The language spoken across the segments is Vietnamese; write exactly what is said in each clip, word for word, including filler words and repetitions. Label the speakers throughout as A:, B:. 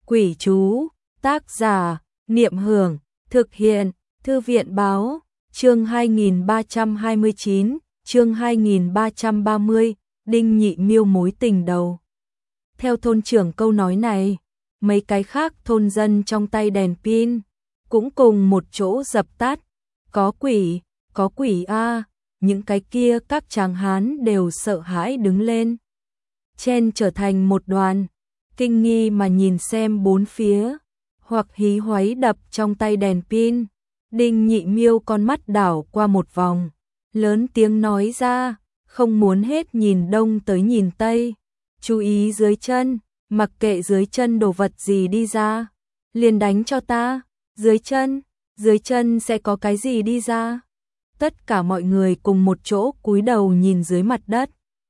A: Quỷ chú, tác giả, Niệm Hưởng, thực hiện, Thư viện báo, chương hai nghìn ba trăm hai mươi chín, chương hai nghìn ba trăm ba mươi, Đinh Nhị Miêu mối tình đầu. Theo thôn trưởng câu nói này, mấy cái khác thôn dân trong tay đèn pin, cũng cùng một chỗ dập tắt. Có quỷ, có quỷ a, những cái kia các tráng hán đều sợ hãi đứng lên. Chen trở thành một đoàn, kinh nghi mà nhìn xem bốn phía, hoặc hí hoáy đập trong tay đèn pin. Đinh Nhị Miêu con mắt đảo qua một vòng, lớn tiếng nói ra, không muốn hết nhìn đông tới nhìn tây, chú ý dưới chân, mặc kệ dưới chân đồ vật gì đi ra, liền đánh cho ta. Dưới chân, dưới chân sẽ có cái gì đi ra? Tất cả mọi người cùng một chỗ cúi đầu nhìn dưới mặt đất.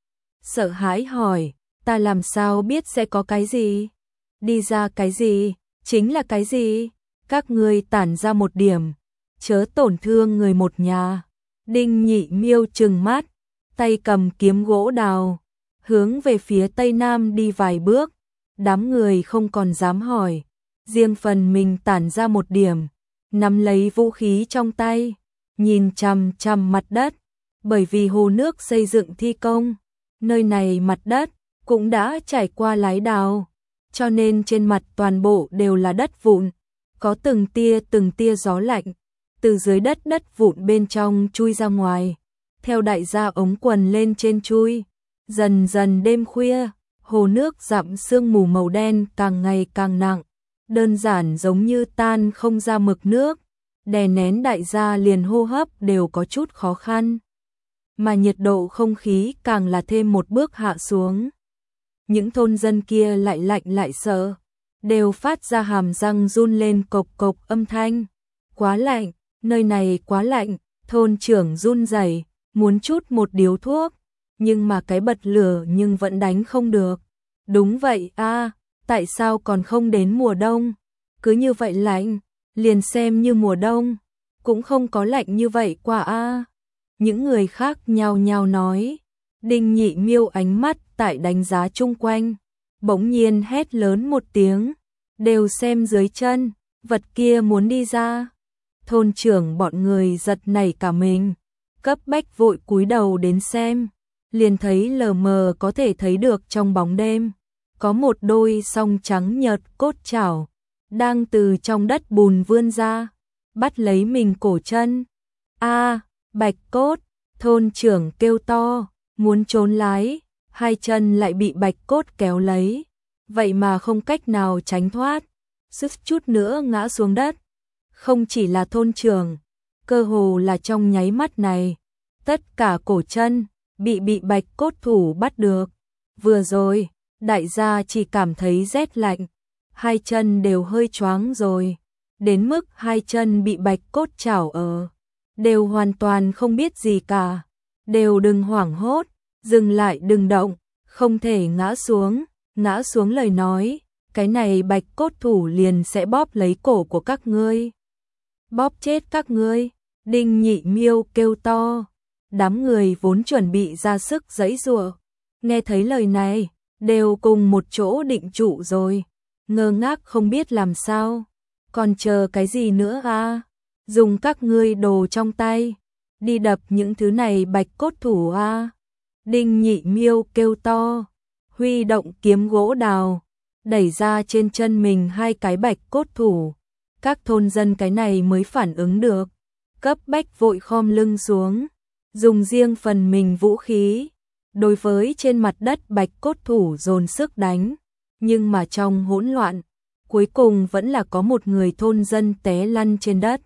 A: Sợ hãi hỏi, ta làm sao biết sẽ có cái gì? Đi ra cái gì? Chính là cái gì? Các ngươi tản ra một điểm, chớ tổn thương người một nhà. Đinh Nhị Miêu trừng mắt, tay cầm kiếm gỗ đào, hướng về phía tây nam đi vài bước. Đám người không còn dám hỏi, riêng phần mình tản ra một điểm, nắm lấy vũ khí trong tay, nhìn chằm chằm mặt đất. Bởi vì hồ nước xây dựng thi công, nơi này mặt đất cũng đã trải qua lái đào, cho nên trên mặt toàn bộ đều là đất vụn, có từng tia từng tia gió lạnh từ dưới đất đất vụn bên trong chui ra ngoài, theo đại gia ống quần lên trên chui. Dần dần đêm khuya, hồ nước dặm sương mù màu đen càng ngày càng nặng, đơn giản giống như tan không ra mực nước, đè nén đại gia liền hô hấp đều có chút khó khăn. Mà nhiệt độ không khí càng là thêm một bước hạ xuống. Những thôn dân kia lại lạnh lại sợ, đều phát ra hàm răng run lên cộc cộc âm thanh. Quá lạnh, nơi này quá lạnh, thôn trưởng run rẩy, muốn chút một điếu thuốc, nhưng mà cái bật lửa nhưng vẫn đánh không được. Đúng vậy a, tại sao còn không đến mùa đông? Cứ như vậy lạnh, liền xem như mùa đông, cũng không có lạnh như vậy qua a. Những người khác nhao nhao nói. Đinh Nhị Miêu ánh mắt tại đánh giá chung quanh, bỗng nhiên hét lớn một tiếng, đều xem dưới chân, vật kia muốn đi ra. Thôn trưởng bọn người giật nảy cả mình, cấp bách vội cúi đầu đến xem, liền thấy lờ mờ có thể thấy được trong bóng đêm, có một đôi song trắng nhợt cốt chảo, đang từ trong đất bùn vươn ra, bắt lấy mình cổ chân. A, bạch cốt, thôn trưởng kêu to, muốn trốn lái, hai chân lại bị bạch cốt kéo lấy, vậy mà không cách nào tránh thoát, suýt chút nữa ngã xuống đất. Không chỉ là thôn trưởng, cơ hồ là trong nháy mắt này, tất cả cổ chân bị bị bạch cốt thủ bắt được. Vừa rồi, đại gia chỉ cảm thấy rét lạnh, hai chân đều hơi choáng rồi, đến mức hai chân bị bạch cốt chảo ở, đều hoàn toàn không biết gì cả. Đều đừng hoảng hốt, dừng lại đừng động, không thể ngã xuống, ngã xuống lời nói, cái này bạch cốt thủ liền sẽ bóp lấy cổ của các ngươi. Bóp chết các ngươi, Đinh Nhị Miêu kêu to. Đám người vốn chuẩn bị ra sức giãy giụa, nghe thấy lời này, đều cùng một chỗ định trụ rồi, ngơ ngác không biết làm sao, còn chờ cái gì nữa a? Dùng các ngươi đồ trong tay đi đập những thứ này bạch cốt thủ a. Đinh Nhị Miêu kêu to, huy động kiếm gỗ đào, đẩy ra trên chân mình hai cái bạch cốt thủ. Các thôn dân cái này mới phản ứng được, cấp bách vội khom lưng xuống, dùng riêng phần mình vũ khí, đối với trên mặt đất bạch cốt thủ dồn sức đánh. Nhưng mà trong hỗn loạn, cuối cùng vẫn là có một người thôn dân té lăn trên đất.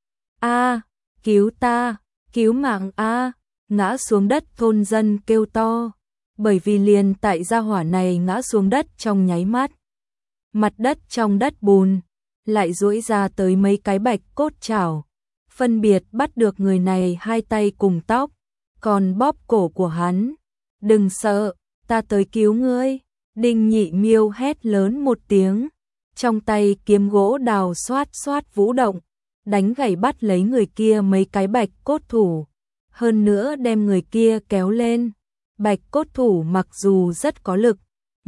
A: A, cứu ta, cứu mạng a, ngã xuống đất thôn dân kêu to, bởi vì liền tại gia hỏa này ngã xuống đất trong nháy mắt, mặt đất trong đất bùn lại duỗi ra tới mấy cái bạch cốt chảo, phân biệt bắt được người này hai tay cùng tóc, còn bóp cổ của hắn. Đừng sợ, ta tới cứu ngươi. Đinh Nhị Miêu hét lớn một tiếng, trong tay kiếm gỗ đào xoát xoát vũ động, đánh gãy bắt lấy người kia mấy cái bạch cốt thủ, hơn nữa đem người kia kéo lên. Bạch cốt thủ mặc dù rất có lực,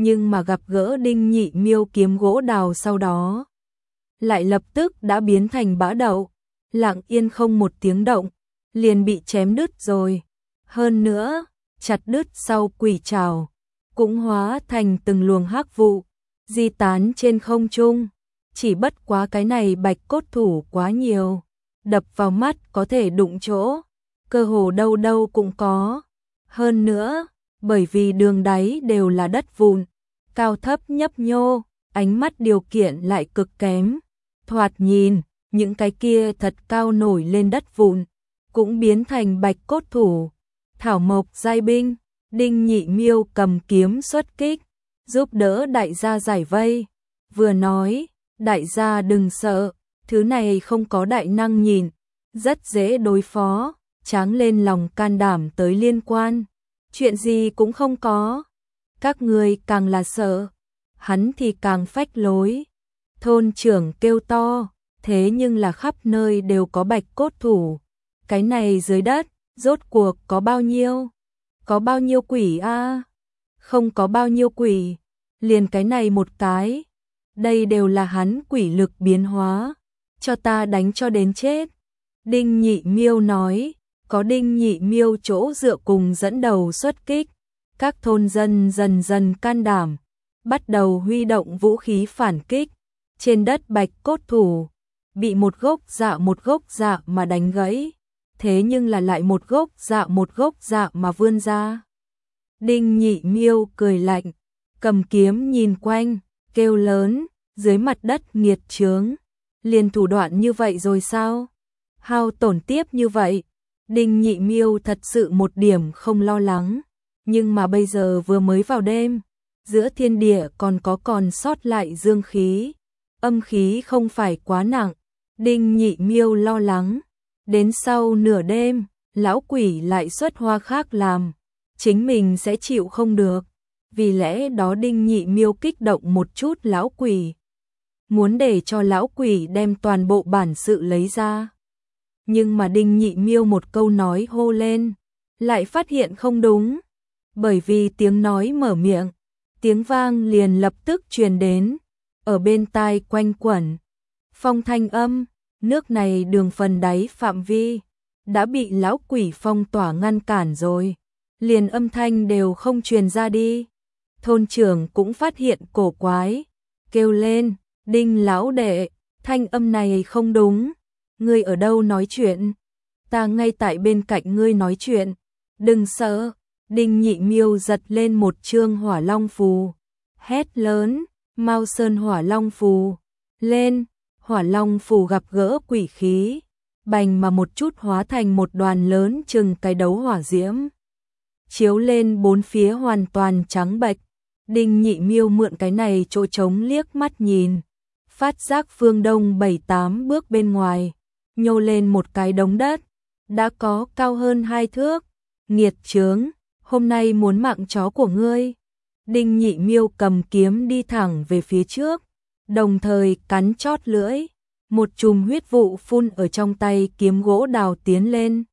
A: nhưng mà gặp gỡ Đinh Nhị Miêu kiếm gỗ đào sau đó, lại lập tức đã biến thành bã đậu, lặng yên không một tiếng động, liền bị chém đứt rồi. Hơn nữa, chặt đứt sau quỷ trảo, cũng hóa thành từng luồng hắc vụ, di tán trên không trung. Chỉ bất quá cái này bạch cốt thủ quá nhiều, đập vào mắt có thể đụng chỗ, cơ hồ đâu đâu cũng có. Hơn nữa, bởi vì đường đáy đều là đất vụn, cao thấp nhấp nhô, ánh mắt điều kiện lại cực kém. Thoạt nhìn, những cái kia thật cao nổi lên đất vụn, cũng biến thành bạch cốt thủ. Thảo mộc giai binh, Đinh Nhị Miêu cầm kiếm xuất kích, giúp đỡ đại gia giải vây. Vừa nói, đại gia đừng sợ, thứ này không có đại năng nhìn, rất dễ đối phó, tráng lên lòng can đảm tới liên quan. Chuyện gì cũng không có. Các người càng là sợ, hắn thì càng phách lối. Thôn trưởng kêu to, thế nhưng là khắp nơi đều có bạch cốt thủ. Cái này dưới đất, rốt cuộc có bao nhiêu? Có bao nhiêu quỷ a? À? Không có bao nhiêu quỷ, liền cái này một cái. Đây đều là hắn quỷ lực biến hóa, cho ta đánh cho đến chết. Đinh Nhị Miêu nói, có Đinh Nhị Miêu chỗ dựa cùng dẫn đầu xuất kích, các thôn dân dần dần can đảm, bắt đầu huy động vũ khí phản kích. Trên đất bạch cốt thủ, bị một gốc dạ một gốc dạ mà đánh gãy, thế nhưng là lại một gốc dạ một gốc dạ mà vươn ra. Đinh Nhị Miêu cười lạnh, cầm kiếm nhìn quanh, kêu lớn, dưới mặt đất nghiệt chướng, liền thủ đoạn như vậy rồi sao? Hao tổn tiếp như vậy, Đinh Nhị Miêu thật sự một điểm không lo lắng, nhưng mà bây giờ vừa mới vào đêm, giữa thiên địa còn có còn sót lại dương khí, âm khí không phải quá nặng, Đinh Nhị Miêu lo lắng, đến sau nửa đêm, lão quỷ lại xuất hoa khác làm, chính mình sẽ chịu không được. Vì lẽ đó Đinh Nhị Miêu kích động một chút lão quỷ, muốn để cho lão quỷ đem toàn bộ bản sự lấy ra. Nhưng mà Đinh Nhị Miêu một câu nói hô lên, lại phát hiện không đúng, bởi vì tiếng nói mở miệng, tiếng vang liền lập tức truyền đến, ở bên tai quanh quẩn. Phong thanh âm, nước này đường phần đáy phạm vi, đã bị lão quỷ phong tỏa ngăn cản rồi, liền âm thanh đều không truyền ra đi. Thôn trưởng cũng phát hiện cổ quái, kêu lên, Đinh lão đệ, thanh âm này không đúng, ngươi ở đâu nói chuyện? Ta ngay tại bên cạnh ngươi nói chuyện, đừng sợ. Đinh Nhị Miêu giật lên một chương hỏa long phù, hét lớn, Mao Sơn hỏa long phù, lên, hỏa long phù gặp gỡ quỷ khí, bành mà một chút hóa thành một đoàn lớn chừng cái đấu hỏa diễm, chiếu lên bốn phía hoàn toàn trắng bệch. Đinh Nhị Miêu mượn cái này chỗ trống liếc mắt nhìn, phát giác phương đông bảy tám bước bên ngoài, nhô lên một cái đống đất, đã có cao hơn hai thước, nghiệt chướng, hôm nay muốn mạng chó của ngươi. Đinh Nhị Miêu cầm kiếm đi thẳng về phía trước, đồng thời cắn chót lưỡi, một chùm huyết vụ phun ở trong tay kiếm gỗ đào tiến lên.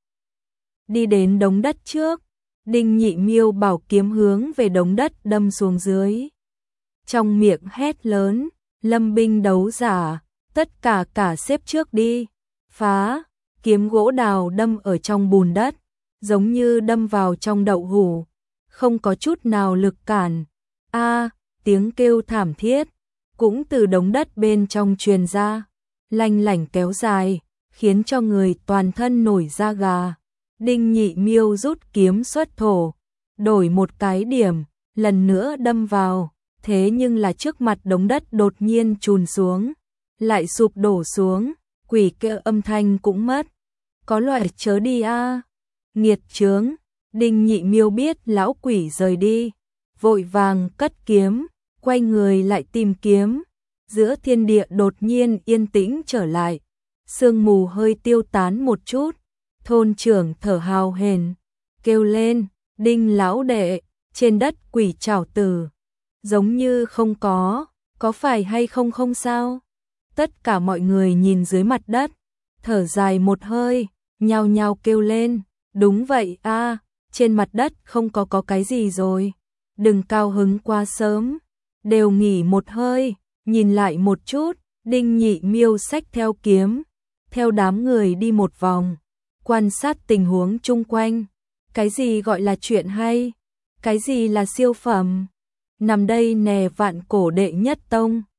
A: Đi đến đống đất trước, Đinh Nhị Miêu bảo kiếm hướng về đống đất đâm xuống dưới. Trong miệng hét lớn, lâm binh đấu giả, tất cả cả xếp trước đi, phá, kiếm gỗ đào đâm ở trong bùn đất, giống như đâm vào trong đậu hũ, không có chút nào lực cản. A, tiếng kêu thảm thiết, cũng từ đống đất bên trong truyền ra, lanh lảnh kéo dài, khiến cho người toàn thân nổi da gà. Đinh Nhị Miêu rút kiếm xuất thổ, đổi một cái điểm, lần nữa đâm vào, thế nhưng là trước mặt đống đất đột nhiên trùn xuống, lại sụp đổ xuống, quỷ kêu âm thanh cũng mất. Có loại chớ đi a, nghiệt chướng. Đinh Nhị Miêu biết lão quỷ rời đi, vội vàng cất kiếm, quay người lại tìm kiếm. Giữa thiên địa đột nhiên yên tĩnh trở lại, sương mù hơi tiêu tán một chút. Thôn trưởng thở hào hển, kêu lên, Đinh lão đệ, trên đất quỷ trảo tử, giống như không có, có phải hay không không sao? Tất cả mọi người nhìn dưới mặt đất, thở dài một hơi, nhao nhao kêu lên, đúng vậy a, trên mặt đất không có có cái gì rồi. đừng cao hứng quá sớm, đều nghỉ một hơi, nhìn lại một chút, Đinh Nhị Miêu xách theo kiếm, theo đám người đi một vòng, quan sát tình huống chung quanh, cái gì gọi là chuyện hay, cái gì là siêu phẩm, nằm đây nè Vạn Cổ đệ nhất tông,